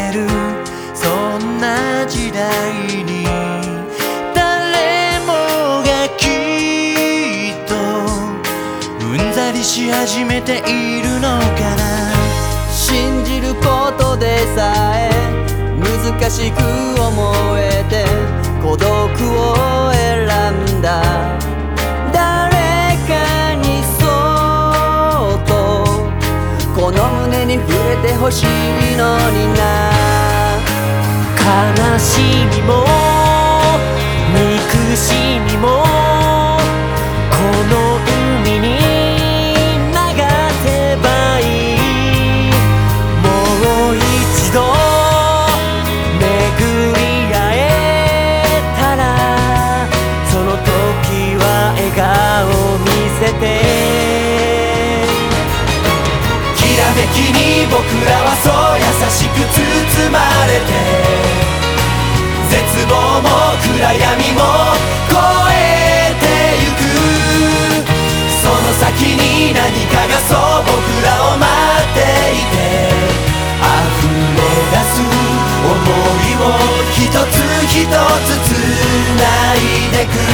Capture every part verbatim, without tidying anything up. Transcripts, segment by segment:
れるそんな時代に誰もがきっとうんざりし始めているのかな。 信じることでさえ難しく思えて孤独を選んだ。誰かにそっとこの胸に触れてほしいのにな。 悲しみも憎しみもこの海に流せばいい。もう一度巡り会えたらその時は笑顔見せて。きらめきに僕らはそう優しく包まれて絶望も暗闇も越えてゆく。その先に何かがそう僕らを待っていて溢れ出す想いを一つ一つつないでく。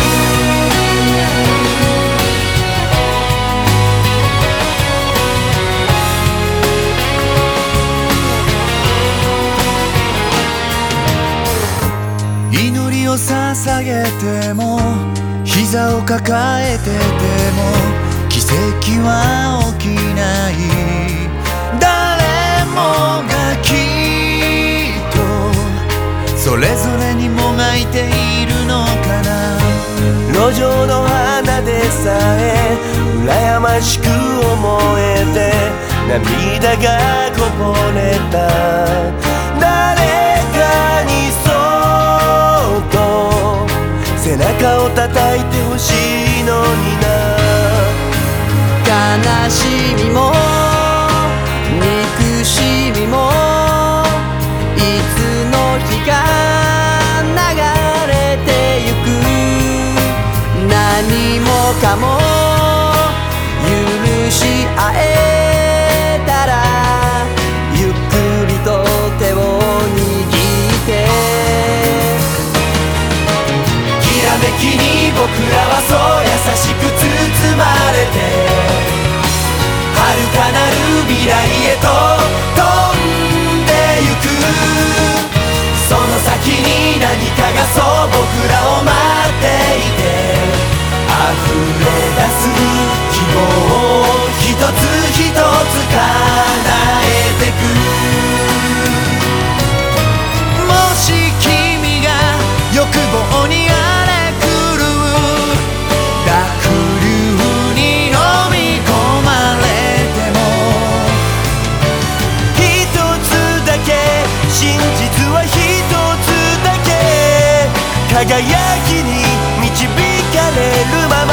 祈りを捧げても膝を抱えてても奇跡は起きない。誰もがきっとそれぞれにもがいているのかな。路上の花でさえ羨ましく思えて涙がこぼれた。誰かに背中を叩いてほしいのにな。 悲しみも憎しみもいつの日か流れてゆく。何もかも許し合えたらゆっくりと手を握ってきらめきに僕らはそう優しく包まれて遥かなる未来へと飛んでゆく。その先に何かがそう僕らを待っていて溢れ出す希望を一つ一つ叶えてく。もし君が欲望に輝きに導かれるまま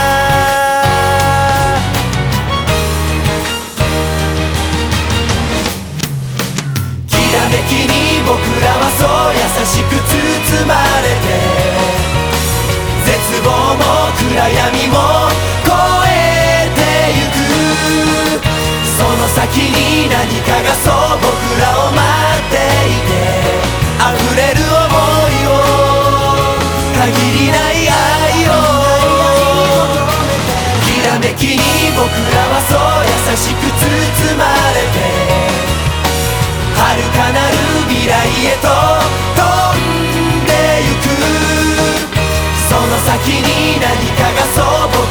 きらめきに僕らはそう優しく包まれて絶望も暗闇も越えてゆく。その先に何かがそう僕らを待っていて溢れる想いを限りない愛をきらめきに僕らはそう優しく包まれて遥かなる未来へと飛んでゆく。その先に何かがそう僕